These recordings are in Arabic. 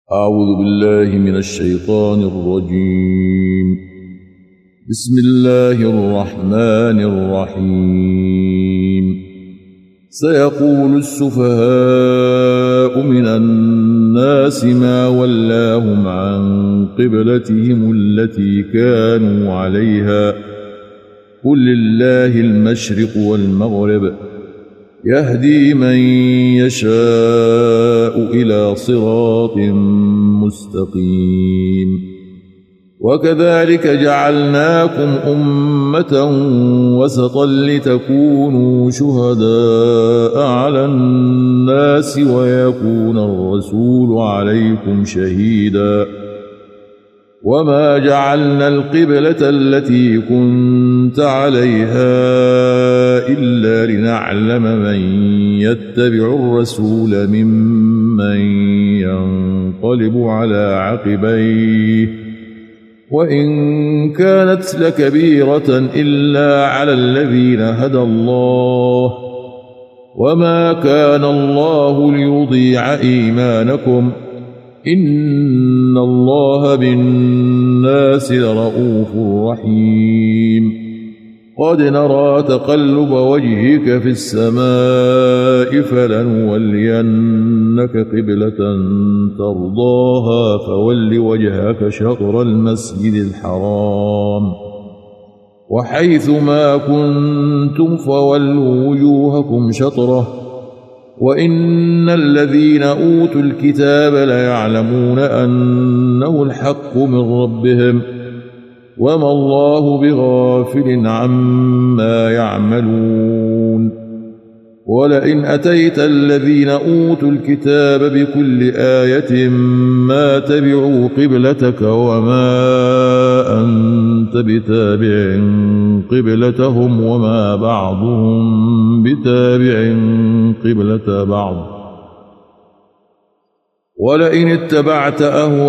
أعوذ بالله من الشيطان الرجيم. بسم الله الرحمن الرحيم. سيقول السفهاء من الناس ما ولاهم عن قبلتهم التي كانوا عليها قل لله المشرق والمغرب يهدي من يشاء إلى صراط مستقيم. وكذلك جعلناكم أمة وسطا لتكونوا شهداء على الناس ويكون الرسول عليكم شهيدا. وما جعلنا القبلة التي كنت عليها إلا لنعلم من يتبع الرسول ممن ينقلب على عقبيه وإن كانت لكبيرة إلا على الذين هدى الله وما كان الله ليضيع إيمانكم إن الله بالناس لرءوف رحيم. قد نرى تقلب وجهك في السماء فلنولينك قبلة ترضاها فول وجهك شطر المسجد الحرام وحيث ما كنتم فولوا وجوهكم شطره وإن الذين أوتوا الكتاب ليعلمون أنه الحق من ربهم وما الله بغافل عما يعملون. ولئن أتيت الذين أوتوا الكتاب بكل آية ما تبعوا قبلتك وما أنت بتابع قبلتهم وما بعضهم بتابع قبلة بعض. ولئن اتبعت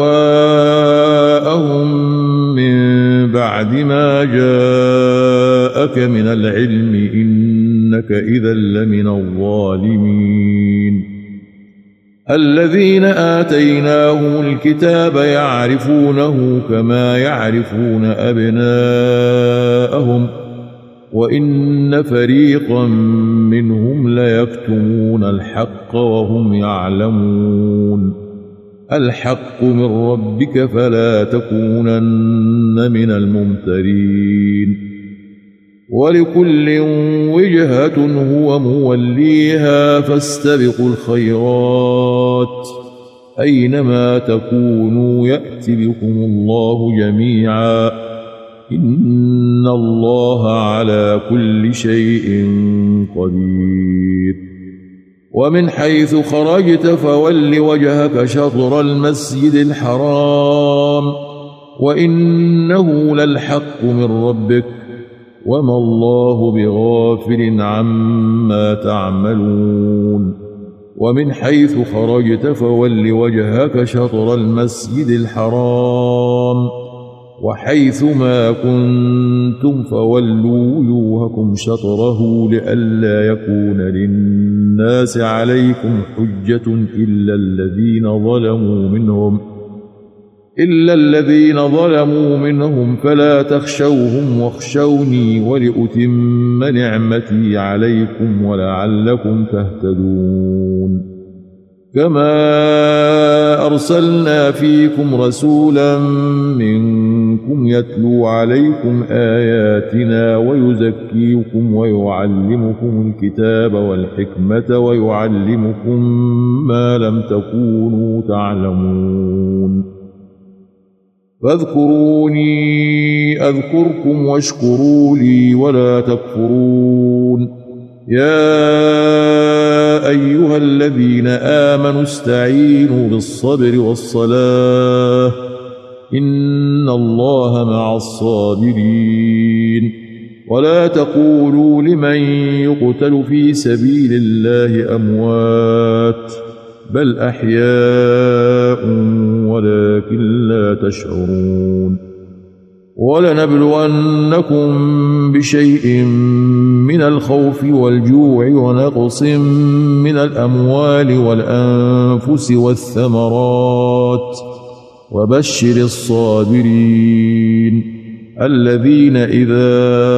أهواءهم من بعد ما جاءك من العلم إنك إذا لمن الظالمين. الذين آتيناهم الكتاب يعرفونه كما يعرفون أبناءهم وإن فريقا منهم ليكتمون الحق وهم يعلمون. الحق من ربك فلا تكونن من الممترين. ولكل وجهة هو موليها فاستبقوا الخيرات أينما تكونوا يأت بكم الله جميعا إن الله على كل شيء قدير. ومن حيث خرجت فول وجهك شطر المسجد الحرام وإنه للحق من ربك وما الله بغافل عما تعملون. ومن حيث خرجت فول وجهك شطر المسجد الحرام وحيث ما كنتم فولوا وجوهكم شطره لئلا يكون للناس عليكم حجة إلا الذين ظلموا منهم فلا تخشوهم واخشوني ولأتم نعمتي عليكم ولعلكم تهتدون. كما أرسلنا فيكم رسولا منكم يتلو عليكم آياتنا ويزكيكم ويعلمكم الكتاب والحكمة ويعلمكم ما لم تكونوا تعلمون. فاذكروني أذكركم واشكروا لي ولا تكفرون. يا أيها الذين آمنوا استعينوا بالصبر والصلاة إن الله مع الصابرين. ولا تقولوا لمن يقتل في سبيل الله أموات بل أحياء ولكن لا تشعرون. ولنبلونكم بشيء من الخوف والجوع ونقص من الأموال والأنفس والثمرات وبشر الصابرين الذين إذا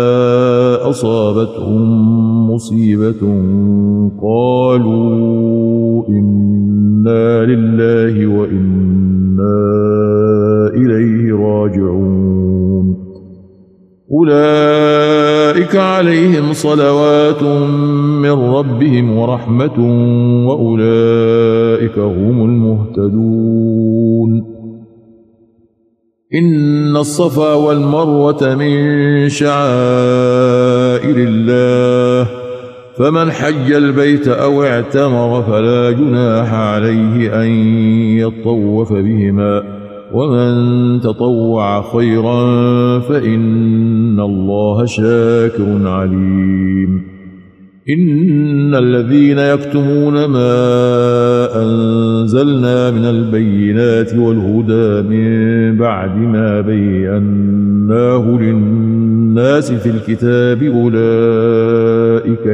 أصابتهم مصيبة قالوا إنا لله وإنا إليه راجعون أولئك عليهم صلوات من ربهم ورحمة وأولئك هم المهتدون إن الصفا والمروة من شعائر الله فمن حج البيت أو اعتمر فلا جناح عليه أن يطوف بهما ومن تطوع خيرا فإن الله شاكر عليم إن الذين يكتمون ما أنزلنا من البينات والهدى من بعد ما بيناه للناس في الكتاب أولئك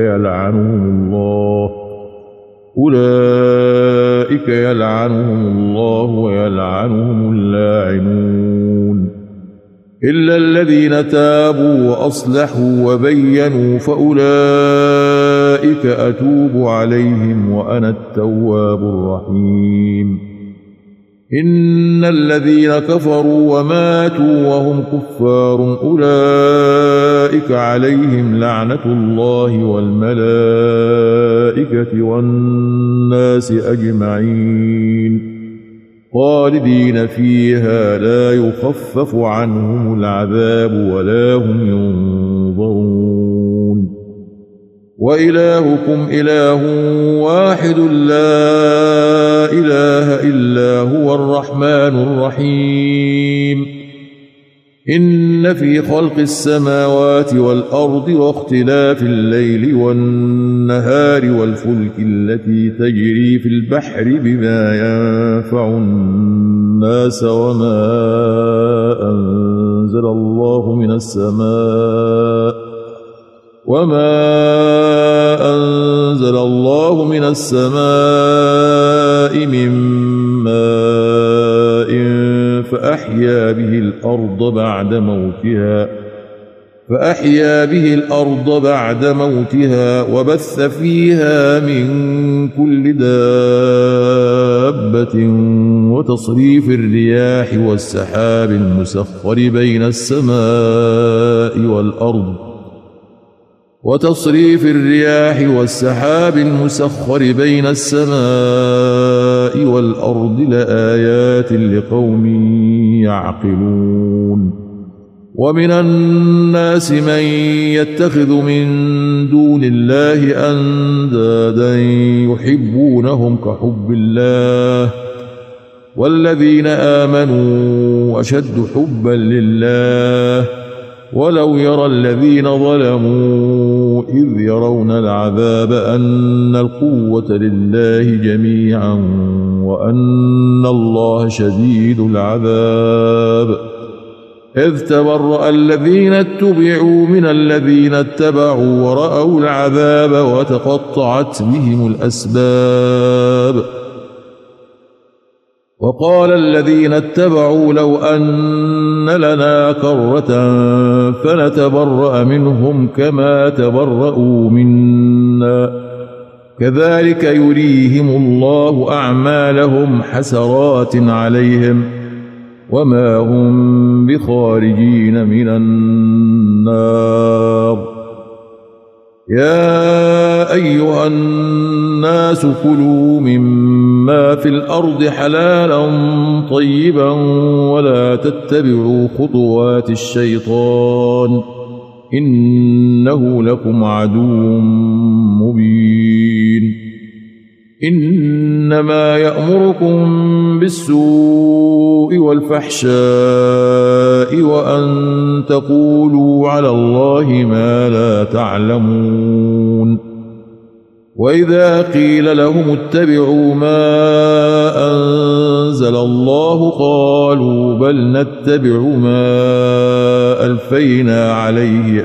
يلعنهم الله ويلعنهم اللاعنون إلا الذين تابوا وأصلحوا وبينوا فأولئك أتوب عليهم وأنا التواب الرحيم إن الذين كفروا وماتوا وهم كفار أولئك عليهم لعنة الله والملائكة والناس أجمعين خالدين فيها لا يخفف عنهم العذاب ولا هم ينظرون وإلهكم إله واحد لا إله إلا هو الرحمن الرحيم إن في خلق السماوات والأرض واختلاف الليل والنهار والفلك التي تجري في البحر بما ينفع الناس وما أنزل الله من السماء من ماء فأحيا به الأرض بعد موتها وبث فيها من كل دابة وتصريف الرياح والسحاب المسخر بين السماء والأرض لآيات لقوم يعقلون ومن الناس من يتخذ من دون الله أندادا يحبونهم كحب الله والذين آمنوا أشد حبا لله ولو يرى الذين ظلموا إذ يرون العذاب أن القوة لله جميعا وأن الله شديد العذاب إذ تبرأ الذين اتبعوا من الذين اتبعوا ورأوا العذاب وتقطعت بهم الأسباب وقال الذين اتبعوا لو أن لنا كرة فنتبرأ منهم كما تبرأوا منا كذلك يريهم الله أعمالهم حسرات عليهم وما هم بخارجين من النار يا أيها الناس كلوا مما في الأرض حلالا طيبا ولا تتبعوا خطوات الشيطان إنه لكم عدو مبين إنما يأمركم بالسوء والفحشاء وأن تقولوا على الله ما لا تعلمون وإذا قيل لهم اتبعوا ما أنزل الله قالوا بل نتبع ما ألفينا عليه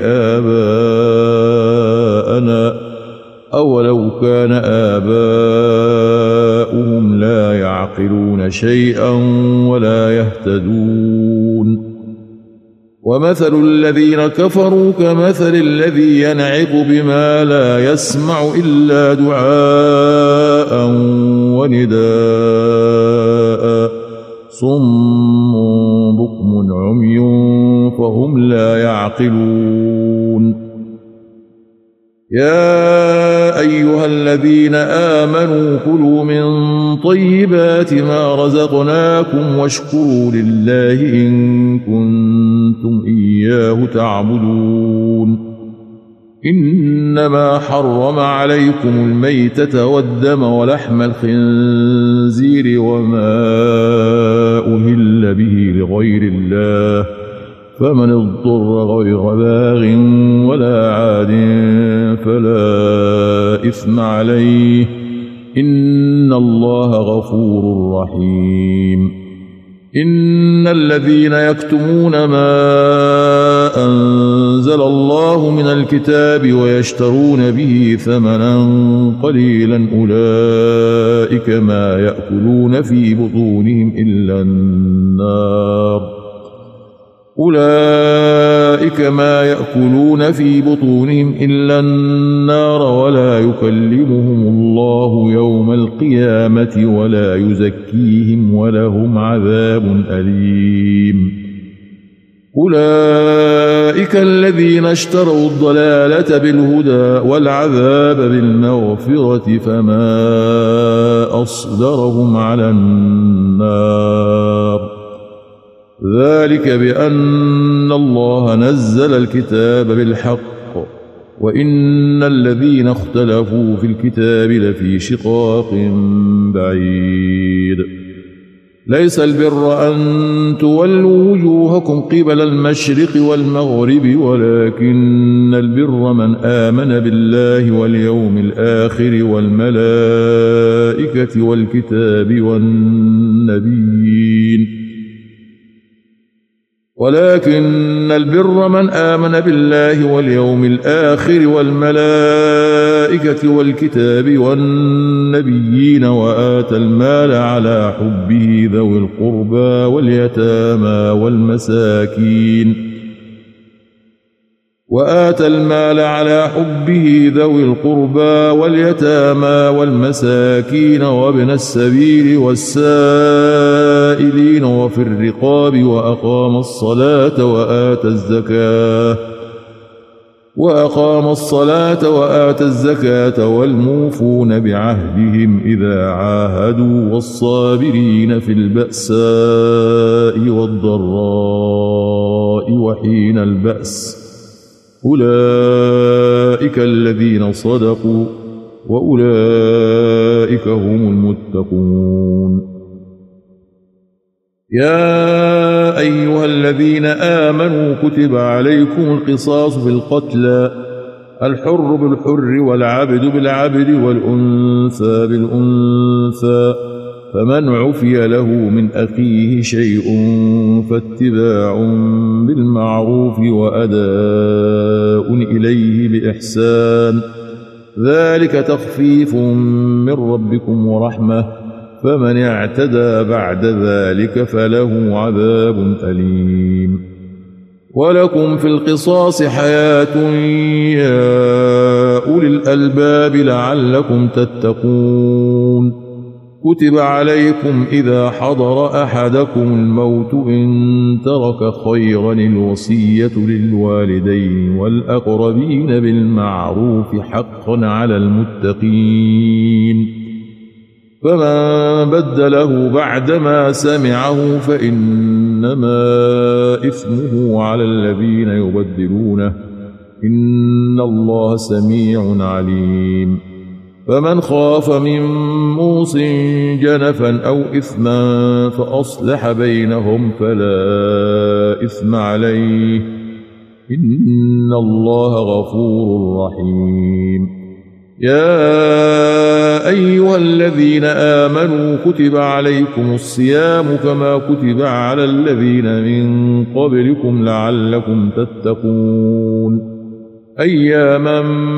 آباءنا أولو كان آباؤهم لا يعقلون شيئا ولا يهتدون ومثل الذين كفروا كمثل الذي ينعق بما لا يسمع إلا دعاء ونداء صم بكم عمي فهم لا يعقلون يا أيها الذين آمنوا كلوا من طيبات ما رزقناكم واشكروا لله إن كنتم إياه تعبدون إنما حرم عليكم الميتة والدم ولحم الخنزير وما أهل به لغير الله فمن اضطر غير باغ ولا عاد فلا إثم عليه إن الله غفور رحيم إن الذين يكتمون ما أنزل الله من الكتاب ويشترون به ثمنا قليلا أولئك ما يأكلون في بطونهم إلا النار ولا يكلمهم الله يوم القيامة ولا يزكيهم ولهم عذاب أليم أولئك الذين اشتروا الضلالة بالهدى والعذاب بالمغفرة فما أصبرهم على النار ذلك بأن الله نزل الكتاب بالحق وإن الذين اختلفوا في الكتاب لفي شقاق بعيد ليس البر أن تولوا وجوهكم قبل المشرق والمغرب ولكن البر من آمن بالله واليوم الآخر والملائكة والكتاب والنبيين ولكن البر من آمن بالله واليوم الآخر والملائكة والكتاب والنبيين وآتى المال على حبه ذوي القربى واليتامى والمساكين وابن السبيل والسائلين وفي الرقاب وأقام الصلاة وآتى الزكاة والموفون بعهدهم إذا عاهدوا والصابرين في البأساء والضراء وحين البأس أولئك الذين صدقوا وأولئك هم المتقون يا أيها الذين آمنوا كتب عليكم القصاص في القتلى الحر بالحر والعبد بالعبد والأنثى بالأنثى فمن عفي له من أخيه شيء فاتباع بالمعروف وأداء إليه بإحسان ذلك تخفيف من ربكم ورحمة فمن اعتدى بعد ذلك فله عذاب أليم ولكم في القصاص حياة يا أولي الألباب لعلكم تتقون كتب عليكم إذا حضر أحدكم الموت إن ترك خيرا الوصية للوالدين والأقربين بالمعروف حقا على المتقين فمن بدله بعدما سمعه فإنما إثمه على الذين يبدلونه إن الله سميع عليم فمن خاف من موص جنفا أو إثما فأصلح بينهم فلا إثم عليه إن الله غفور رحيم يا أيها الذين آمنوا كتب عليكم الصيام كما كتب على الذين من قبلكم لعلكم تتقون أياما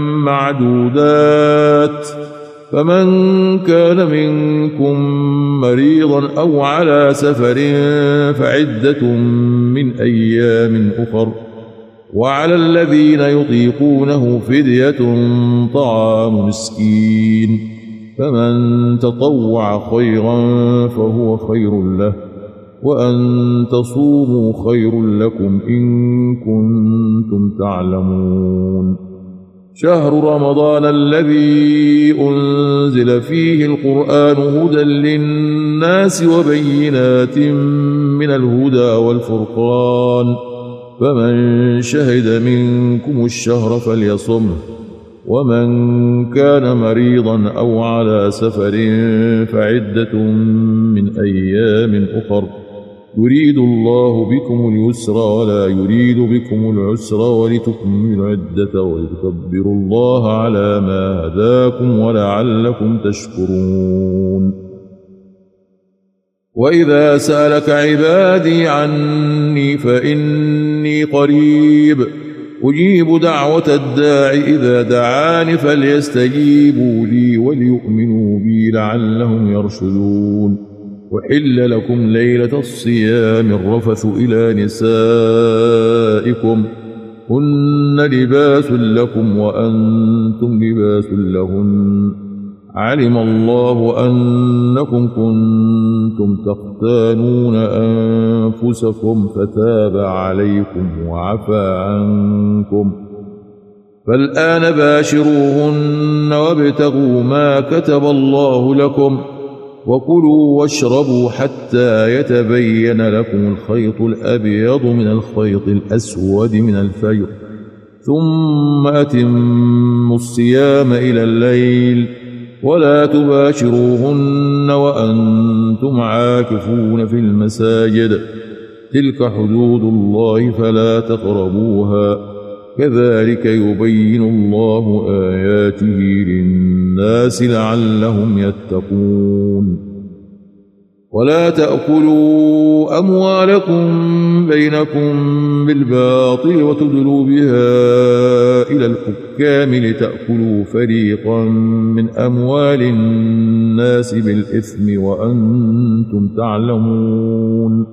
معدودات فمن كان منكم مريضا أو على سفر فعدة من أيام أخر وعلى الذين يطيقونه فدية طعام مسكين فمن تطوع خيرا فهو خير له وأن تصوموا خير لكم إن كنتم تعلمون شهر رمضان الذي أنزل فيه القرآن هدى للناس وبينات من الهدى والفرقان فمن شهد منكم الشهر فليصمه ومن كان مريضا أو على سفر فعدة من أيام أخر يريد الله بكم اليسر ولا يريد بكم العسر ولتكملوا العدة ولتكبروا الله على ما هداكم ولعلكم تشكرون وإذا سألك عبادي عني فإني قريب أجيب دعوة الداع إذا دعاني فليستجيبوا لي وليؤمنوا بي لعلهم يرشدون وحل لكم ليلة الصيام الرفث إلى نسائكم هن لباس لكم وأنتم لباس لهن علم الله أنكم كنتم تختانون أنفسكم فتاب عليكم وعفى عنكم فالآن باشروهن وابتغوا ما كتب الله لكم وكلوا واشربوا حتى يتبين لكم الخيط الأبيض من الخيط الأسود من الفجر ثم أتموا الصيام إلى الليل ولا تباشروهن وأنتم عاكفون في المساجد تلك حدود الله فلا تقربوها كذلك يبين الله آياته للناس لعلهم يتقون ولا تأكلوا أموالكم بينكم بالباطل وتدلوا بها إلى الحكام لتأكلوا فريقا من أموال الناس بالإثم وأنتم تعلمون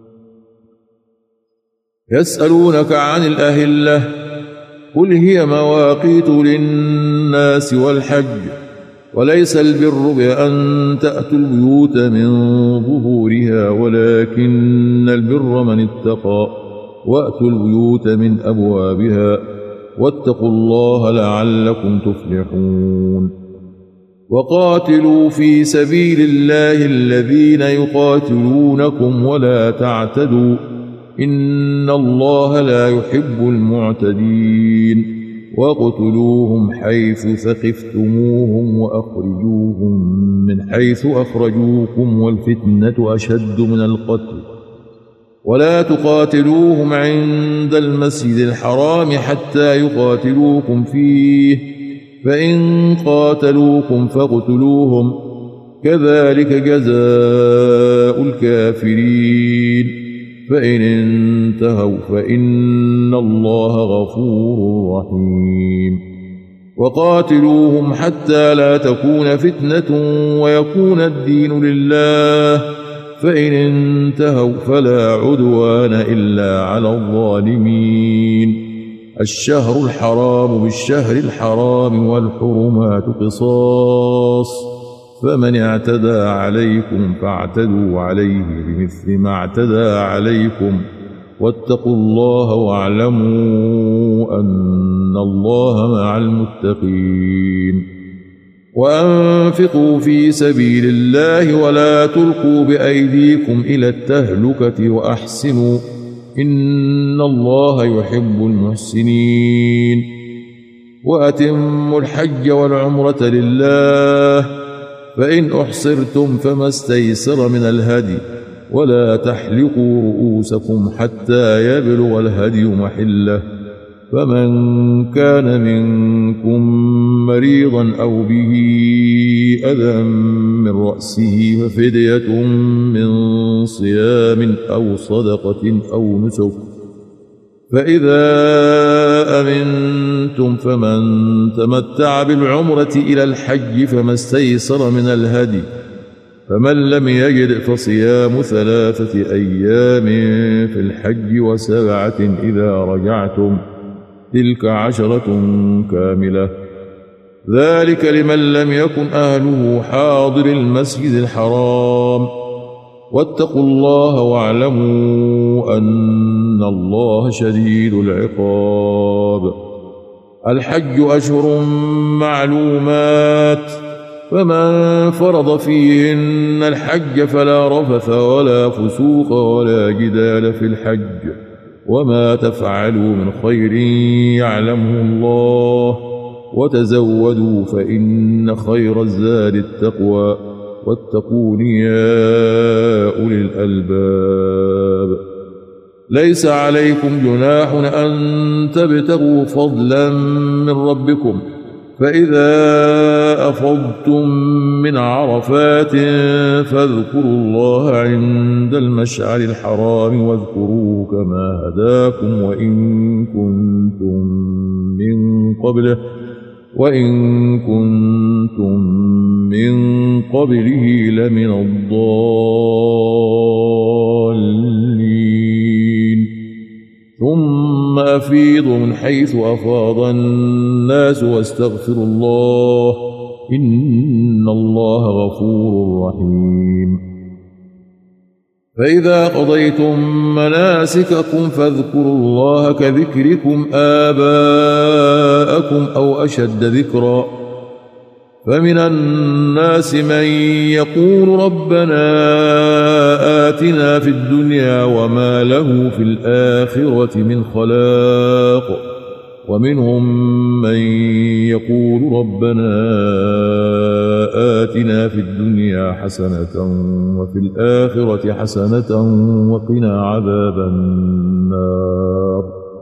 يسألونك عن الأهلة قل هي مواقيت للناس والحج وليس البر بأن تأتوا البيوت من ظهورها ولكن البر من اتقى وأتوا البيوت من أبوابها واتقوا الله لعلكم تفلحون وقاتلوا في سبيل الله الذين يقاتلونكم ولا تعتدوا إن الله لا يحب المعتدين واقتلوهم حيث ثقفتموهم وأخرجوهم من حيث أخرجوكم والفتنة أشد من القتل ولا تقاتلوهم عند المسجد الحرام حتى يقاتلوكم فيه فإن قاتلوكم فاقتلوهم كذلك جزاء الكافرين فإن انتهوا فإن الله غفور رحيم وقاتلوهم حتى لا تكون فتنة ويكون الدين لله فإن انتهوا فلا عدوان إلا على الظالمين الشهر الحرام بالشهر الحرام والحرمات قصاص فمن اعتدى عليكم فاعتدوا عليه بمثل ما اعتدى عليكم واتقوا الله واعلموا أن الله مع المتقين وأنفقوا في سبيل الله ولا تلقوا بأيديكم إلى التهلكة وأحسنوا إن الله يحب المحسنين وأتموا الحج والعمرة لله فإن أحصرتم فما استيسر من الهدي ولا تحلقوا رؤوسكم حتى يبلغ الهدي محله فمن كان منكم مريضا أو به أذى من رأسه ففدية من صيام أو صدقة أو نسك، فإذا أمنتم فمن تمتع بالعمرة إلى الحج فما استيسر من الهدي، فمن لم يجد فصيام 3 أيام في الحج و7 إذا رجعتم، تلك 10 كاملة، ذلك لمن لم يكن أهله حاضر المسجد الحرام. واتقوا الله واعلموا أن الله شديد العقاب. الحج أشهر معلومات، فمن فرض فيهن الحج فلا رفث ولا فسوق ولا جدال في الحج، وما تفعلوا من خير يعلمه الله، وتزودوا فإن خير الزاد التقوى، واتقون يا أولي الألباب. ليس عليكم جناح أن تبتغوا فضلا من ربكم، فإذا أفضتم من عرفات فاذكروا الله عند المشعر الحرام واذكروه كما هداكم وإن كنتم من قبله لمن الضالين. ثم أفيضوا من حيث أفاض الناس واستغفروا الله، إن الله غفور رحيم. فإذا قضيتم مناسككم فاذكروا الله كذكركم آباءكم أو أشد ذكرا، فمن الناس من يقول ربنا آتنا في الدنيا وما له في الآخرة من خلاق، ومنهم من يقول ربنا آتنا في الدنيا حسنة وفي الآخرة حسنة وقنا عذاب النار.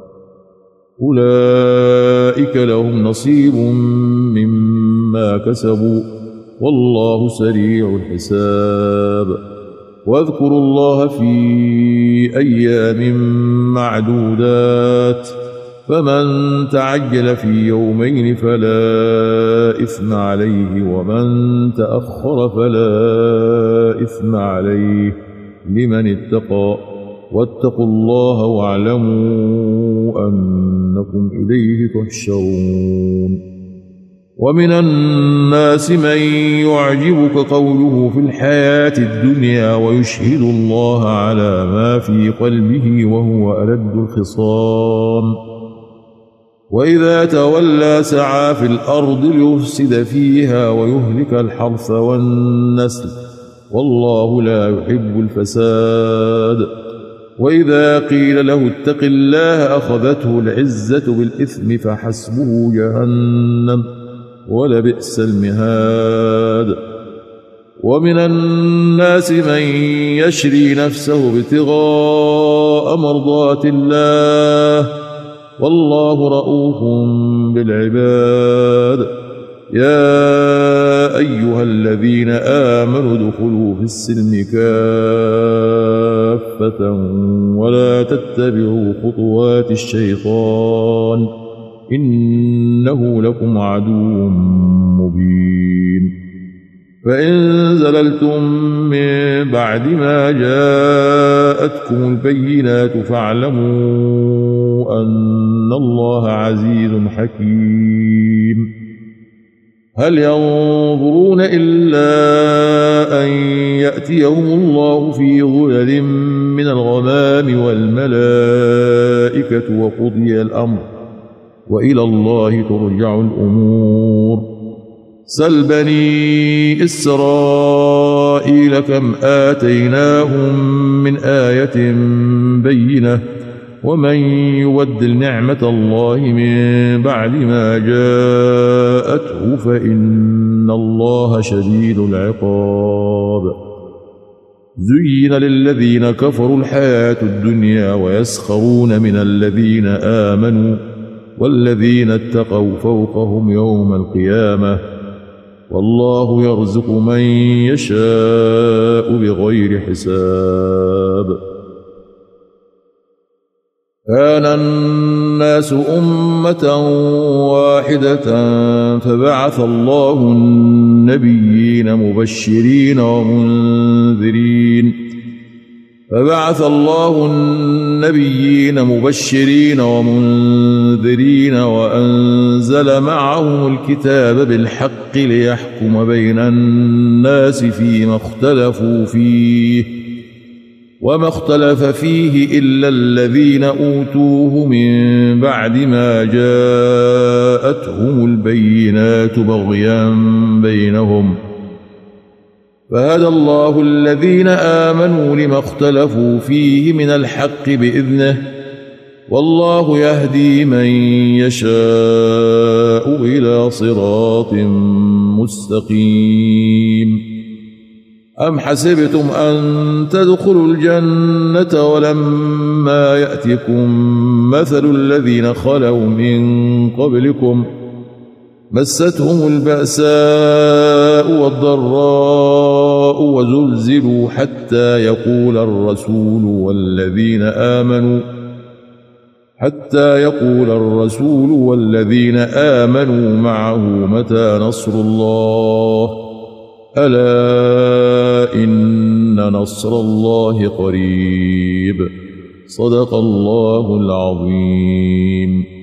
أولئك لهم نصيب مما كسبوا والله سريع الحساب. واذكروا الله في أيام معدودات، فمن تعجل في يومين فلا إثم عليه، ومن تأخر فلا إثم عليه لمن اتقى. واتقوا الله واعلموا أنكم إليه تحشرون. ومن الناس من يعجبك قوله في الحياة الدنيا ويشهد الله على ما في قلبه وهو ألد الخصام، وإذا تولى سعى في الأرض ليفسد فيها ويهلك الحرث والنسل، والله لا يحب الفساد. وإذا قيل له اتق الله أخذته العزة بالإثم فحسبه جهنم ولبئس المهاد. ومن الناس من يشري نفسه ابتغاء مرضات الله، والله رؤوف بالعباد. يا أيها الذين آمنوا ادخلوا في السلم كافة ولا تتبعوا خطوات الشيطان إنه لكم عدو مبين. فإن زللتم من بعد ما جاءتكم البينات فاعلموا أن الله عزيز حكيم. هل ينظرون إلا أن يأتيهم الله في ظلل من الغمام والملائكة وقضي الأمر وإلى الله ترجع الأمور. سل بني إسرائيل كم آتيناهم من آية بينة ومن يبدل نعمة الله من بعد ما جاءته فإن الله شديد العقاب. زين للذين كفروا الحياة الدنيا ويسخرون من الذين آمنوا والذين اتقوا فوقهم يوم القيامة والله يرزق من يشاء بغير حساب. كان الناس أمة واحدة فبعث الله النبيين مبشرين ومنذرين وأنزل معهم الكتاب بالحق ليحكم بين الناس فيما اختلفوا فيه وما اختلف فيه إلا الذين أوتوه من بعد ما جاءتهم البينات بغيا بينهم فهدى الله الذين آمنوا لما اختلفوا فيه من الحق بإذنه والله يهدي من يشاء إلى صراط مستقيم. أم حسبتم أن تدخلوا الجنة ولما يأتكم مثل الذين خلوا من قبلكم مستهم البأساء والضراء وزلزلوا حتى يقول الرسول والذين آمنوا معه متى نصر الله ألا إن نصر الله قريب. صدق الله العظيم.